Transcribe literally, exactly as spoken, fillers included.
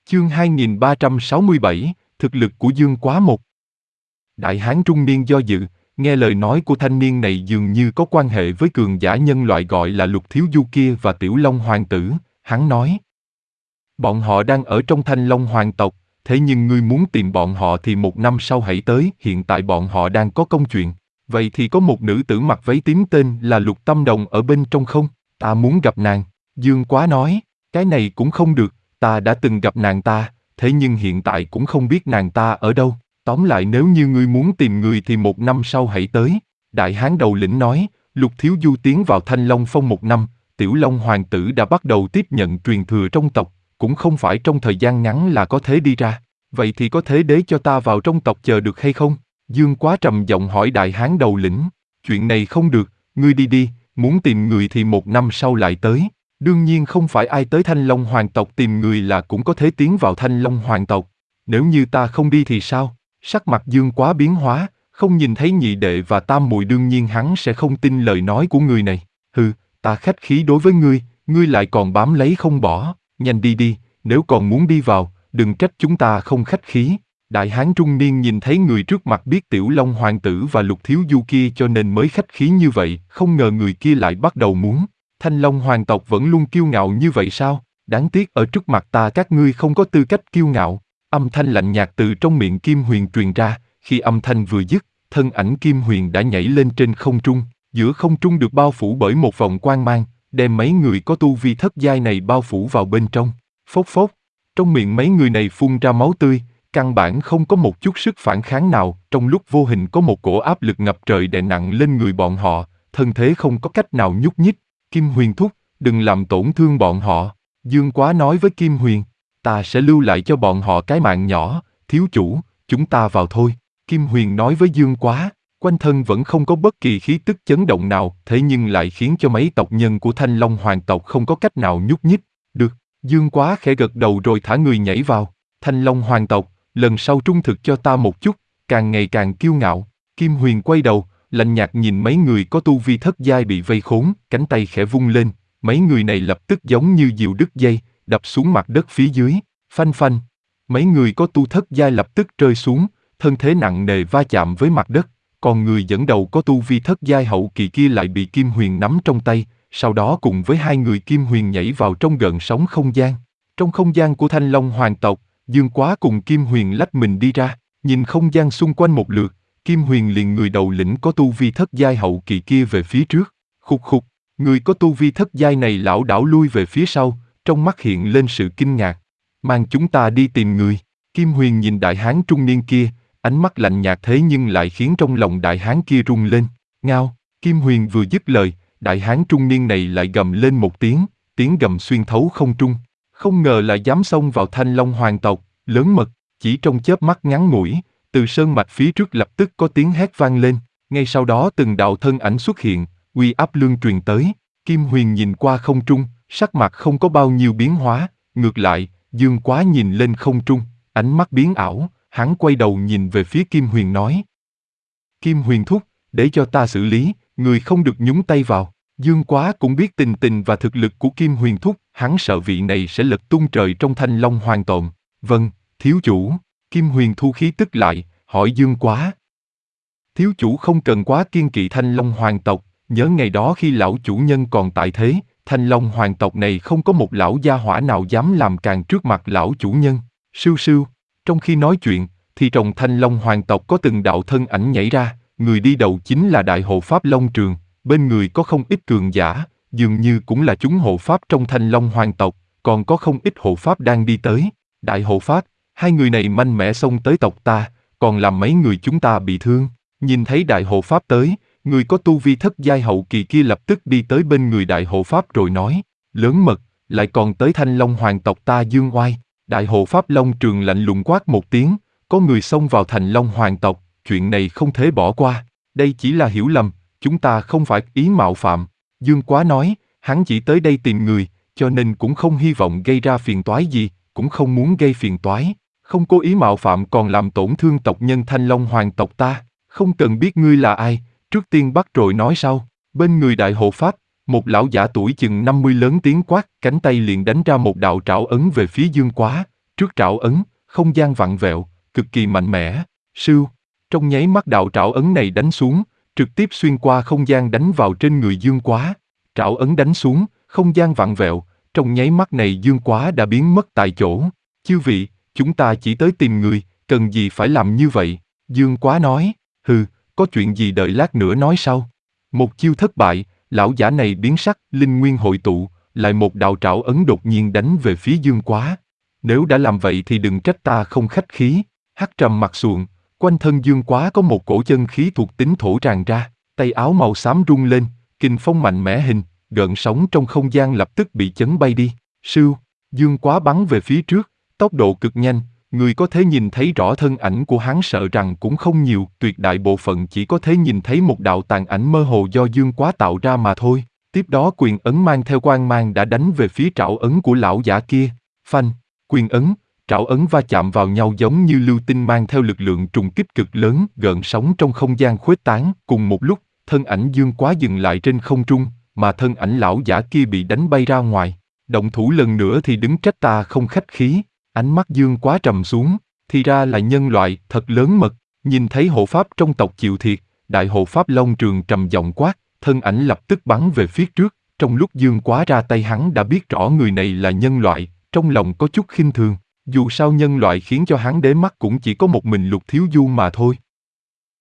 Chương hai nghìn ba trăm sáu mươi bảy, thực lực của Dương Quá một. Đại hán trung niên do dự, nghe lời nói của thanh niên này dường như có quan hệ với cường giả nhân loại gọi là Lục Thiếu Du kia và Tiểu Long Hoàng tử, hắn nói. Bọn họ đang ở trong Thanh Long Hoàng tộc, thế nhưng ngươi muốn tìm bọn họ thì một năm sau hãy tới, hiện tại bọn họ đang có công chuyện. Vậy thì có một nữ tử mặc váy tím tên là Lục Tâm Đồng ở bên trong không? Ta muốn gặp nàng. Dương Quá nói, cái này cũng không được, ta đã từng gặp nàng ta, thế nhưng hiện tại cũng không biết nàng ta ở đâu. Tóm lại nếu như ngươi muốn tìm người thì một năm sau hãy tới. Đại hán đầu lĩnh nói, Lục Thiếu Du tiến vào Thanh Long Phong một năm, Tiểu Long Hoàng tử đã bắt đầu tiếp nhận truyền thừa trong tộc, cũng không phải trong thời gian ngắn là có thể đi ra. Vậy thì có thể để cho ta vào trong tộc chờ được hay không? Dương Quá trầm giọng hỏi đại hán đầu lĩnh, chuyện này không được, ngươi đi đi, muốn tìm người thì một năm sau lại tới. Đương nhiên không phải ai tới Thanh Long Hoàng tộc tìm người là cũng có thể tiến vào Thanh Long Hoàng tộc. Nếu như ta không đi thì sao? Sắc mặt Dương Quá biến hóa, không nhìn thấy nhị đệ và tam muội đương nhiên hắn sẽ không tin lời nói của người này. Hừ, ta khách khí đối với ngươi, ngươi lại còn bám lấy không bỏ, nhanh đi đi, nếu còn muốn đi vào, đừng trách chúng ta không khách khí. Đại hán trung niên nhìn thấy người trước mặt biết Tiểu Long Hoàng tử và Lục Thiếu Du kia cho nên mới khách khí như vậy, không ngờ người kia lại bắt đầu muốn. Thanh Long Hoàng tộc vẫn luôn kiêu ngạo như vậy sao? Đáng tiếc ở trước mặt ta các ngươi không có tư cách kiêu ngạo. Âm thanh lạnh nhạt từ trong miệng Kim Huyền truyền ra, khi âm thanh vừa dứt, thân ảnh Kim Huyền đã nhảy lên trên không trung, giữa không trung được bao phủ bởi một vòng quang mang, đem mấy người có tu vi thất giai này bao phủ vào bên trong. Phốc phốc, trong miệng mấy người này phun ra máu tươi, căn bản không có một chút sức phản kháng nào, trong lúc vô hình có một cổ áp lực ngập trời đè nặng lên người bọn họ, thân thế không có cách nào nhúc nhích. Kim Huyền thúc, đừng làm tổn thương bọn họ. Dương Quá nói với Kim Huyền, ta sẽ lưu lại cho bọn họ cái mạng nhỏ, thiếu chủ, chúng ta vào thôi. Kim Huyền nói với Dương Quá, quanh thân vẫn không có bất kỳ khí tức chấn động nào, thế nhưng lại khiến cho mấy tộc nhân của Thanh Long Hoàng tộc không có cách nào nhúc nhích. Được, Dương Quá khẽ gật đầu rồi thả người nhảy vào. Thanh Long Hoàng tộc, lần sau trung thực cho ta một chút, càng ngày càng kiêu ngạo. Kim Huyền quay đầu, lạnh nhạt nhìn mấy người có tu vi thất giai bị vây khốn, cánh tay khẽ vung lên, mấy người này lập tức giống như diều đứt dây, đập xuống mặt đất phía dưới, phanh phanh. Mấy người có tu thất giai lập tức rơi xuống, thân thế nặng nề va chạm với mặt đất, còn người dẫn đầu có tu vi thất giai hậu kỳ kia lại bị Kim Huyền nắm trong tay, sau đó cùng với hai người Kim Huyền nhảy vào trong gợn sóng không gian. Trong không gian của Thanh Long Hoàng tộc, Dương Quá cùng Kim Huyền lách mình đi ra, nhìn không gian xung quanh một lượt, Kim Huyền liền người đầu lĩnh có tu vi thất giai hậu kỳ kia về phía trước, khục khục, người có tu vi thất giai này lảo đảo lui về phía sau, trong mắt hiện lên sự kinh ngạc. Mang chúng ta đi tìm người. Kim Huyền nhìn đại hán trung niên kia, ánh mắt lạnh nhạt thế nhưng lại khiến trong lòng đại hán kia rung lên. Ngao, Kim Huyền vừa dứt lời, đại hán trung niên này lại gầm lên một tiếng, tiếng gầm xuyên thấu không trung. Không ngờ lại dám xông vào Thanh Long Hoàng tộc, lớn mật, chỉ trong chớp mắt ngắn ngủi, từ sơn mạch phía trước lập tức có tiếng hét vang lên, ngay sau đó từng đạo thân ảnh xuất hiện, uy áp lương truyền tới. Kim Huyền nhìn qua không trung, sắc mặt không có bao nhiêu biến hóa, ngược lại, Dương Quá nhìn lên không trung, ánh mắt biến ảo, hắn quay đầu nhìn về phía Kim Huyền nói. Kim Huyền thúc, để cho ta xử lý, người không được nhúng tay vào. Dương Quá cũng biết tình tình và thực lực của Kim Huyền thúc, hắn sợ vị này sẽ lật tung trời trong Thanh Long Hoàng tộc. Vâng, thiếu chủ. Kim Huyền thu khí tức lại, hỏi Dương Quá. Thiếu chủ không cần quá kiên kỵ Thanh Long Hoàng tộc, nhớ ngày đó khi lão chủ nhân còn tại thế, Thanh Long Hoàng tộc này không có một lão gia hỏa nào dám làm càn trước mặt lão chủ nhân. Sưu sưu, trong khi nói chuyện, thì trong Thanh Long Hoàng tộc có từng đạo thân ảnh nhảy ra, người đi đầu chính là Đại Hộ Pháp Long Trường, bên người có không ít cường giả, dường như cũng là chúng hộ pháp trong Thanh Long Hoàng tộc, còn có không ít hộ pháp đang đi tới. Đại Hộ Pháp, hai người này mạnh mẽ xông tới tộc ta, còn làm mấy người chúng ta bị thương. Nhìn thấy Đại Hộ Pháp tới, người có tu vi thất giai hậu kỳ kia lập tức đi tới bên người Đại Hộ Pháp rồi nói, lớn mật, lại còn tới Thanh Long Hoàng tộc ta dương oai. Đại Hộ Pháp Long Trường lạnh lùng quát một tiếng, có người xông vào Thanh Long Hoàng tộc, chuyện này không thể bỏ qua, đây chỉ là hiểu lầm, chúng ta không phải ý mạo phạm. Dương Quá nói, hắn chỉ tới đây tìm người, cho nên cũng không hy vọng gây ra phiền toái gì, cũng không muốn gây phiền toái, không cố ý mạo phạm còn làm tổn thương tộc nhân Thanh Long Hoàng tộc ta, không cần biết ngươi là ai, trước tiên bắt rồi nói sau. Bên người Đại Hộ Pháp, một lão giả tuổi chừng năm mươi lớn tiếng quát, cánh tay liền đánh ra một đạo trảo ấn về phía Dương Quá, trước trảo ấn, không gian vặn vẹo, cực kỳ mạnh mẽ. Sưu, trong nháy mắt đạo trảo ấn này đánh xuống, trực tiếp xuyên qua không gian đánh vào trên người Dương Quá. Trảo ấn đánh xuống, không gian vặn vẹo, trong nháy mắt này Dương Quá đã biến mất tại chỗ. Chư vị, chúng ta chỉ tới tìm người, cần gì phải làm như vậy? Dương Quá nói, hừ, có chuyện gì đợi lát nữa nói sau. Một chiêu thất bại, lão giả này biến sắc, linh nguyên hội tụ, lại một đạo trảo ấn đột nhiên đánh về phía Dương Quá. Nếu đã làm vậy thì đừng trách ta không khách khí. Hắc trầm mặt xuồng, quanh thân Dương Quá có một cổ chân khí thuộc tính thổ tràn ra, tay áo màu xám rung lên, kình phong mạnh mẽ hình, gợn sóng trong không gian lập tức bị chấn bay đi. Sưu, Dương Quá bắn về phía trước, tốc độ cực nhanh, người có thể nhìn thấy rõ thân ảnh của hắn sợ rằng cũng không nhiều, tuyệt đại bộ phận chỉ có thể nhìn thấy một đạo tàn ảnh mơ hồ do Dương Quá tạo ra mà thôi. Tiếp đó quyền ấn mang theo quang mang đã đánh về phía trảo ấn của lão giả kia. Phanh, quyền ấn, trảo ấn va chạm vào nhau giống như lưu tinh mang theo lực lượng trùng kích cực lớn, gợn sóng trong không gian khuếch tán. Cùng một lúc, thân ảnh Dương Quá dừng lại trên không trung, mà thân ảnh lão giả kia bị đánh bay ra ngoài. Động thủ lần nữa thì đứng trách ta không khách khí. Ánh mắt Dương Quá trầm xuống, thì ra là nhân loại, thật lớn mật. Nhìn thấy hộ pháp trong tộc chịu thiệt, đại hộ pháp Long Trường trầm giọng quát, thân ảnh lập tức bắn về phía trước. Trong lúc Dương Quá ra tay hắn đã biết rõ người này là nhân loại, trong lòng có chút khinh thường. Dù sao nhân loại khiến cho hắn đế mắt cũng chỉ có một mình Lục Thiếu Du mà thôi.